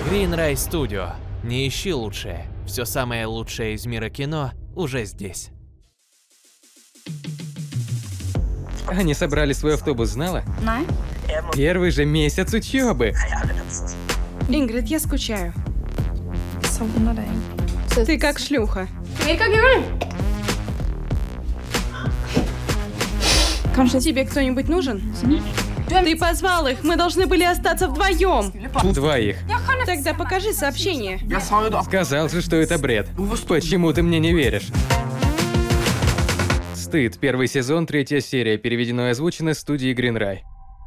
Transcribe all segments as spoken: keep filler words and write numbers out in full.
Greenray Studio. Не ищи лучшее. Все самое лучшее из мира кино уже здесь. Они собрали свой автобус, знала? Nej. Первый же месяц учебы. Ингрид, я скучаю. Somnar dig. Ты как шлюха. Kanske Тебе кто-нибудь нужен? Ты позвал их, мы должны были остаться вдвоем. Двоих. Тогда покажи сообщение. Сказал же, что это бред. Почему ты мне не веришь? Стыд. Первый сезон, третья серия. Переведено и озвучено студией Greenray.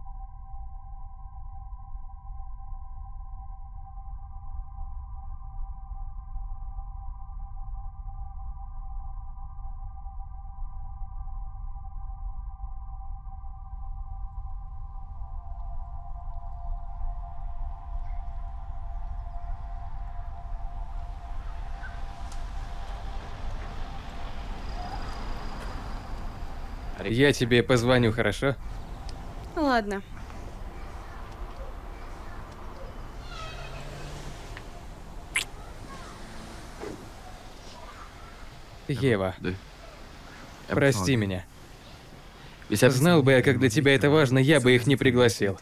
Я тебе позвоню, хорошо? Ладно. Ева, прости меня. Знал бы я, как для тебя это важно, я бы их не пригласил.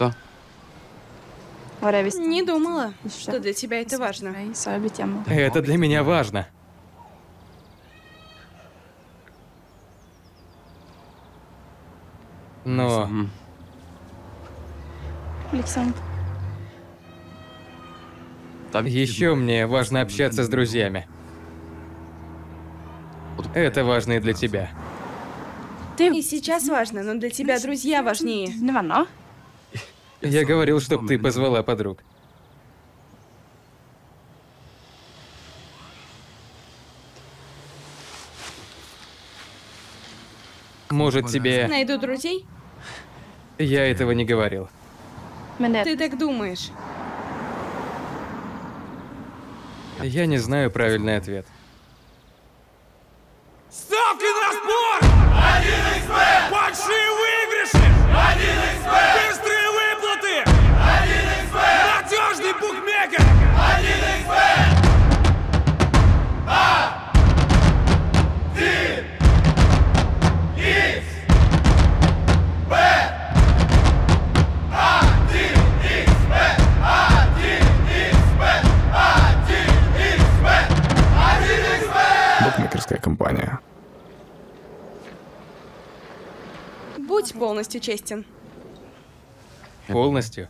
var det visst. Не думала, что для тебя это важно. Nej, så har jag blivit hemma. Это для меня важно. Но Liksom. еще мне важно общаться с друзьями. Это важно и для тебя. И сейчас важно, но для тебя друзья важнее. Dina vänner? Я говорил, чтоб ты позвала подруг. Может, тебе... Найду друзей? Я этого не говорил. Men det... Ты так думаешь. Я не знаю правильный ответ. Ставки на спорт! один икс бет! Большие выигрыши! один икс бет! Быстрые выплаты! один икс бет! Надежный букмекер! один икс бет! один икс бет! один икс бет! один икс бет! один икс бет! один икс бет! Букмекерская компания. Будь полностью честен. Полностью.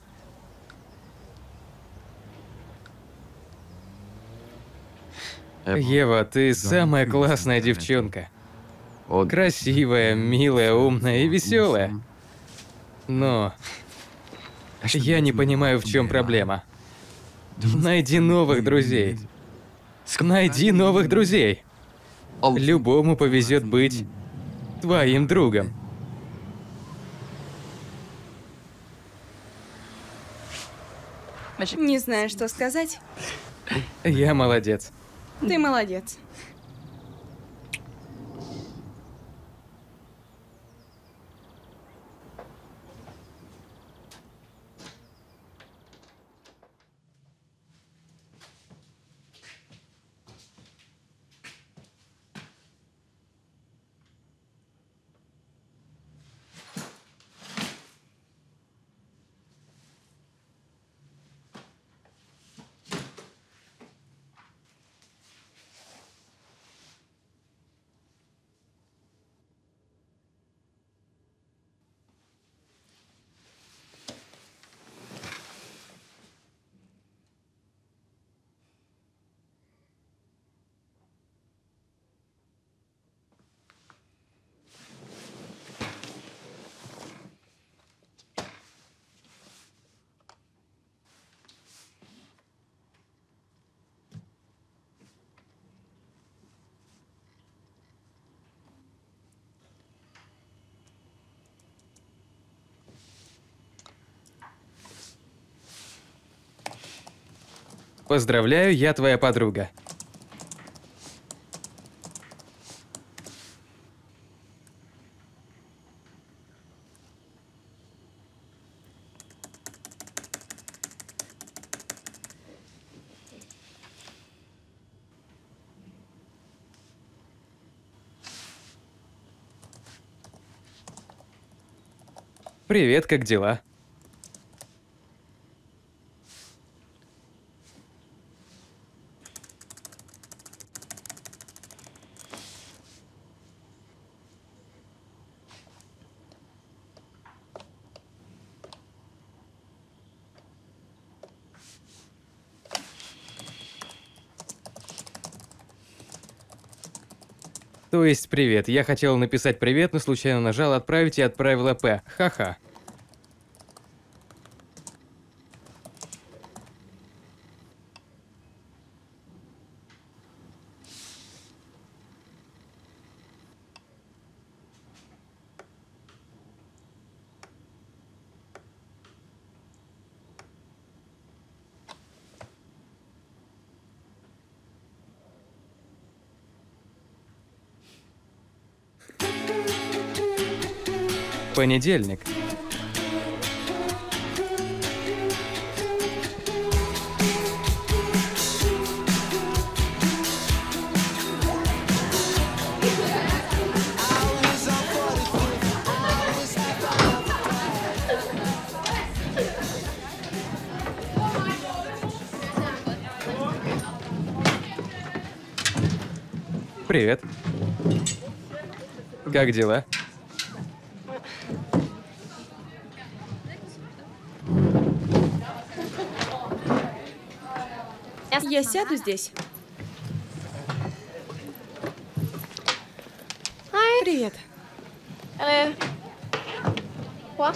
Ева, ты самая классная девчонка. Красивая, милая, умная и веселая. Но я не понимаю, в чем проблема. Найди новых друзей. Найди новых друзей. Любому повезет быть твоим другом. Не знаю, что сказать. Я молодец. Ты молодец. Поздравляю, я твоя подруга. Привет, как дела? То есть, привет. Я хотел написать привет, но случайно нажал отправить и отправила П. Ха-ха. Понедельник. Привет. Как дела? Я сяду здесь. Привет. Eller hva?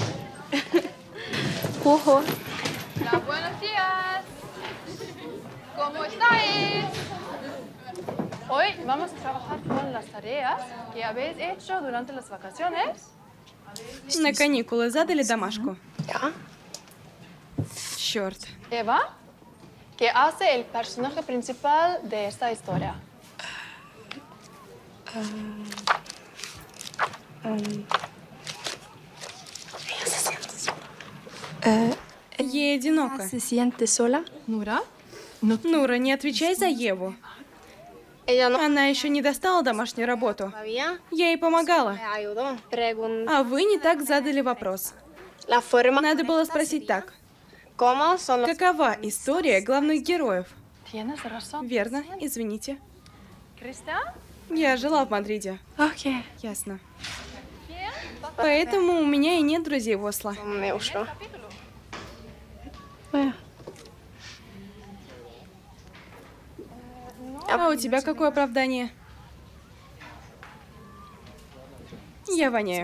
H H. Buenos días. ¿Cómo estáis? Hoy vamos a trabajar con las tareas que habéis hecho durante las vacaciones. На каникулы задали домашку. Ja. Черт. Eva, ¿qué hace el personaje principal de esta historia? Ей одиноко. Se siente sola. Nura. Нура, не отвечай за Еву. Ella no Она еще не достала домашнюю работу. sabía. Я ей помогала. Me ayudó. Pregun А вы не так задали вопрос. la forma. Надо было спросить так. ¿Cómo son los Какова история главных героев? Tienes razón. Верно, извините. Cristian. Я жила в Мадриде. Ok. Ясно. Поэтому у меня и нет друзей в Осло. Som i Oslo. Ja. А у тебя какое оправдание? Я воняю.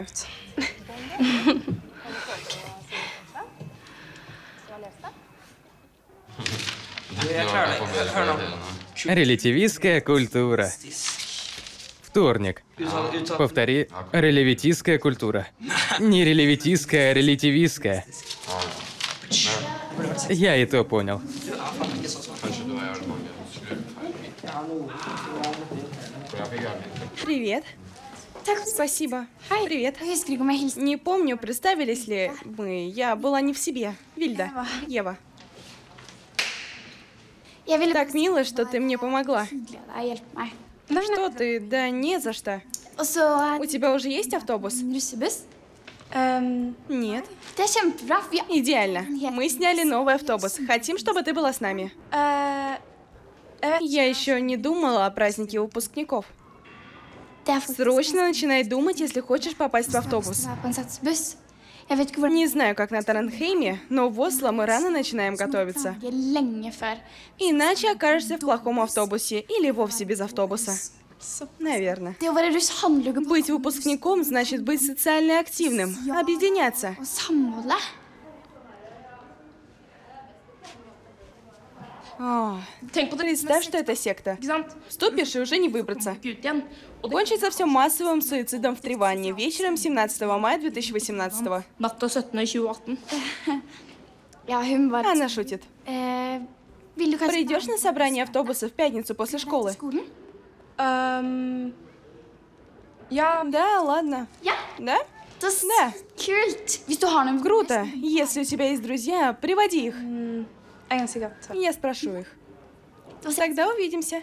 Релятивистская культура. Вторник. Повтори. Релятивистская культура. Не релятивистская, а релятивистская. Я и то понял. Привет. Спасибо. Привет. Не помню, представились ли мы. Я была не в себе. Вильда. Ева. Так мило, что ты мне помогла. Что ты? Да не за что. У тебя уже есть автобус? Нет. Идеально. Мы сняли новый автобус. Хотим, чтобы ты была с нами. Я еще не думала о празднике выпускников. Срочно начинай думать, если хочешь попасть в автобус. Не знаю, как на Таренхейме, но в Осло мы рано начинаем готовиться. Иначе окажешься в плохом автобусе или вовсе без автобуса. Наверное. Быть выпускником значит быть социально активным, объединяться. О, представь, что это секта. Вступишь и уже не выбраться. Кончится все массовым суицидом в Триванне вечером семнадцатого мая две тысячи восемнадцатого. Она шутит. Придешь на собрание автобуса в пятницу после школы? Да, ладно. Да? Да. Круто. Если у тебя есть друзья, приводи их. Я спрошу их. Тогда увидимся.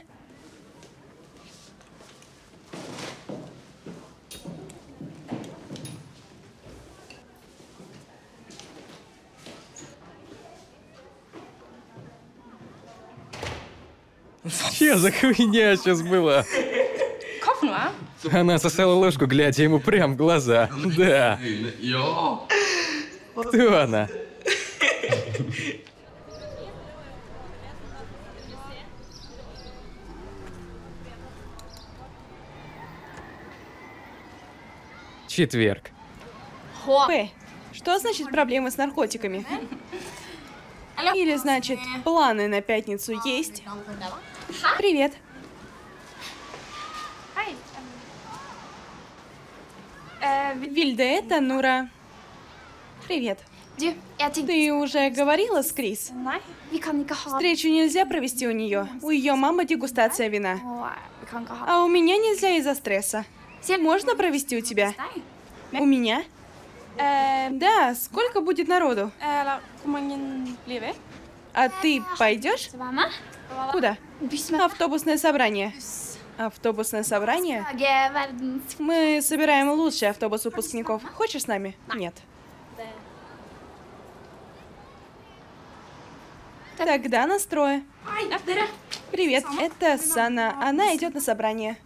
Че за хуйня сейчас была? Она сосала ложку, глядя ему прям в глаза. Да. Кто она? Четверг. П. Что значит проблемы с наркотиками? Или значит, планы на пятницу есть? Привет. Вильда, это Нура. Привет. Ты уже говорила с Крис? Встречу нельзя провести у нее. У ее мамы дегустация вина. А у меня нельзя из-за стресса. Можно провести у тебя? У меня? Да, сколько будет народу? А ты пойдешь? Куда? Автобусное собрание. Автобусное собрание? Мы собираем лучший автобус выпускников. Хочешь с нами? Нет. Тогда настрое. Привет, это Сана. Она идет на собрание.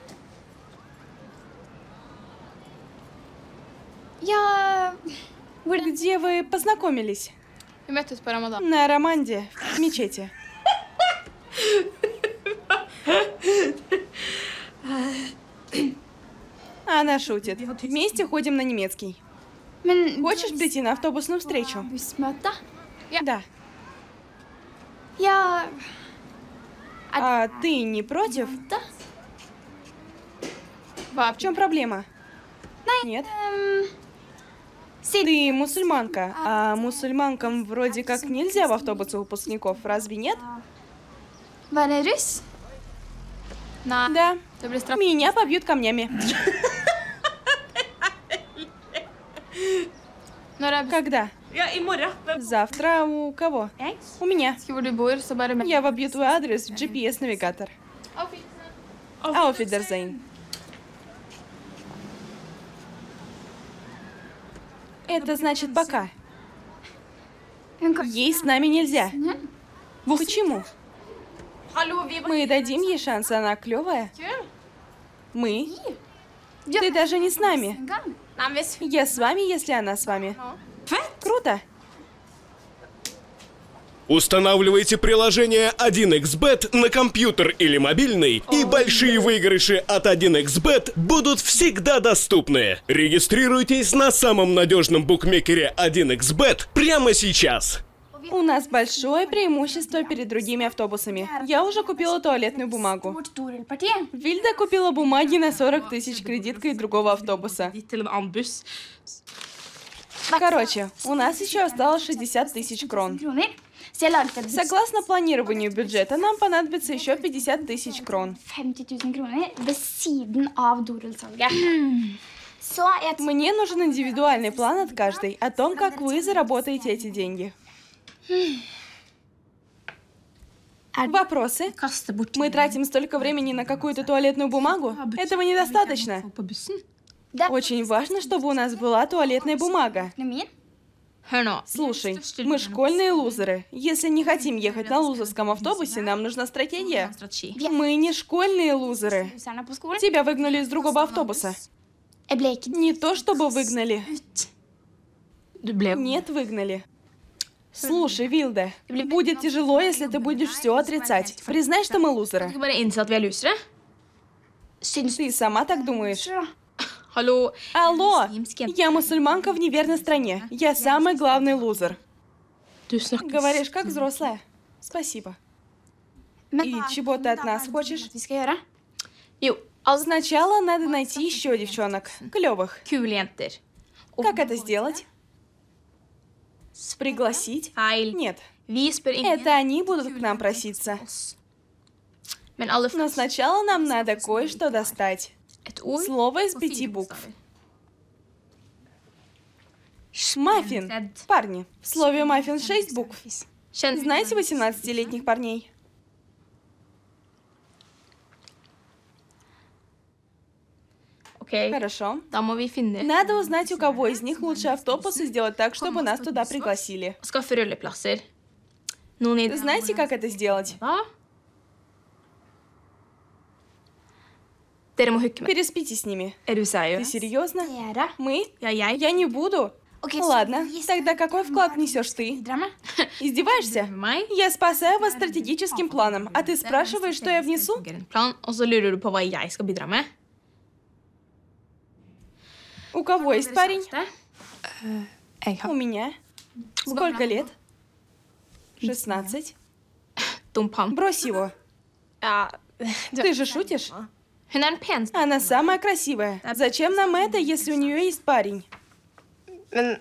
Где вы познакомились? На Романде, в мечети. Она шутит. Вместе ходим на немецкий. Хочешь прийти на автобусную встречу? Да. А ты не против? В чем проблема? Нет. Ты мусульманка, а мусульманкам вроде как нельзя в автобусы выпускников, разве нет? Да. Меня побьют камнями. Когда? Завтра у кого? У меня. Я вобью твой адрес в джи пи эс-навигатор. Auf Wiedersehen. Это значит пока. Ей с нами нельзя. Почему? Мы дадим ей шанс, она клевая. Мы? Ты даже не с нами. Я с вами, если она с вами. Круто. Устанавливайте приложение один икс бет на компьютер или мобильный, и большие выигрыши от один икс бет будут всегда доступны. Регистрируйтесь на самом надежном букмекере один икс бет прямо сейчас. У нас большое преимущество перед другими автобусами. Я уже купила туалетную бумагу. Вильда купила бумаги на сорок тысяч кредиткой другого автобуса. Короче, у нас еще осталось шестьдесят тысяч крон. Согласно планированию бюджета, нам понадобится еще пятьдесят тысяч крон. Мне нужен индивидуальный план от каждой о том, как вы заработаете эти деньги. Вопросы? Мы тратим столько времени на какую-то туалетную бумагу? Этого недостаточно. Очень важно, чтобы у нас была туалетная бумага. Слушай, мы школьные лузеры. Если не хотим ехать на лузерском автобусе, нам нужна стратегия. Мы не школьные лузеры. Тебя выгнали из другого автобуса. Не то, чтобы выгнали. Нет, выгнали. Слушай, Вильда, будет тяжело, если ты будешь все отрицать. Признай, что мы лузеры. Ты сама так думаешь? Алло, я мусульманка в неверной стране. Я самый главный лузер. Говоришь, как взрослая. Спасибо. И чего ты от нас хочешь? Сначала надо найти еще девчонок. Клевых. Как это сделать? Пригласить? Нет. Это они будут к нам проситься. Но сначала нам надо кое-что достать. Слово из пяти букв. Маффин. Парни. В слове маффин шесть букв. Знаете восемнадцатилетних парней? Хорошо. Надо узнать, у кого из них лучше автобус, и сделать так, чтобы нас туда пригласили. Знаете, как это сделать? Dere må hooke med. Переспите с ними. Er du Ты seriøs? серьезно? Dere? Мы? Ja, jeg. Я не буду. Окей, Ладно, så vi тогда skal- какой вклад несешь ты? Bidra med. Издеваешься? Med meg? Я спасаю вас стратегическим планом, а ты спрашиваешь, что я внесу? En plan, og så lurer du på hva jeg skal bidra med. У кого есть парень? Jeg У har меня. Сколько лет? шестнадцать. dump han. Брось его. Ja, Ты же шутишь? Hun er den peneste. Она самая красивая. Зачем нам это, если у нее есть парень? men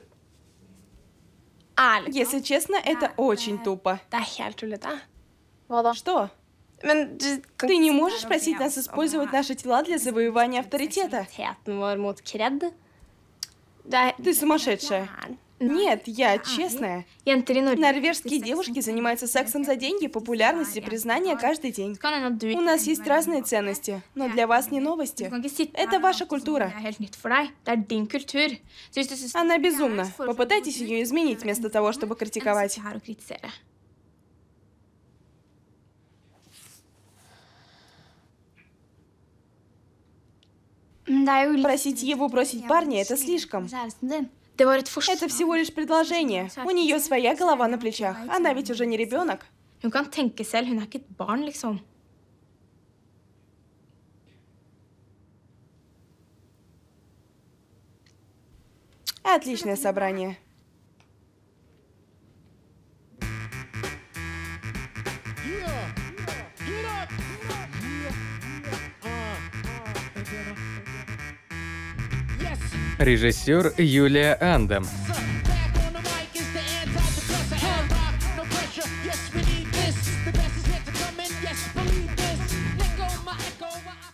ærlig Если честно, это очень тупо. Det er helt tullete. Hva da? Что? Men du kan Ты не можешь просить нас использовать наши тела для завоевания авторитета? Seksualiteten vår mot kred. Det er Ты сумасшедшая. Нет, я честная. Jenter i Norge Норвежские девушки занимаются сексом за деньги, популярность и признание каждый день. kan hende at du У нас есть разные ценности, но для вас не Du новости. kan ikke sitte Это her ваша og- культура. Det er helt nytt for deg. Det er din kultur. Så hvis du synes Она безумна. Попытайтесь ее изменить вместо того, чтобы Enn å критиковать. sitte her og kritisere. Просить его бросить парня — это слишком. Det var et forslag. Это всего лишь предложение. У нее своя голова на плечах. Она ведь уже не ребенок. Hun kan tenke selv. Hun er ikke et barn, liksom. Отличное собрание. Режиссер Юлия Андам.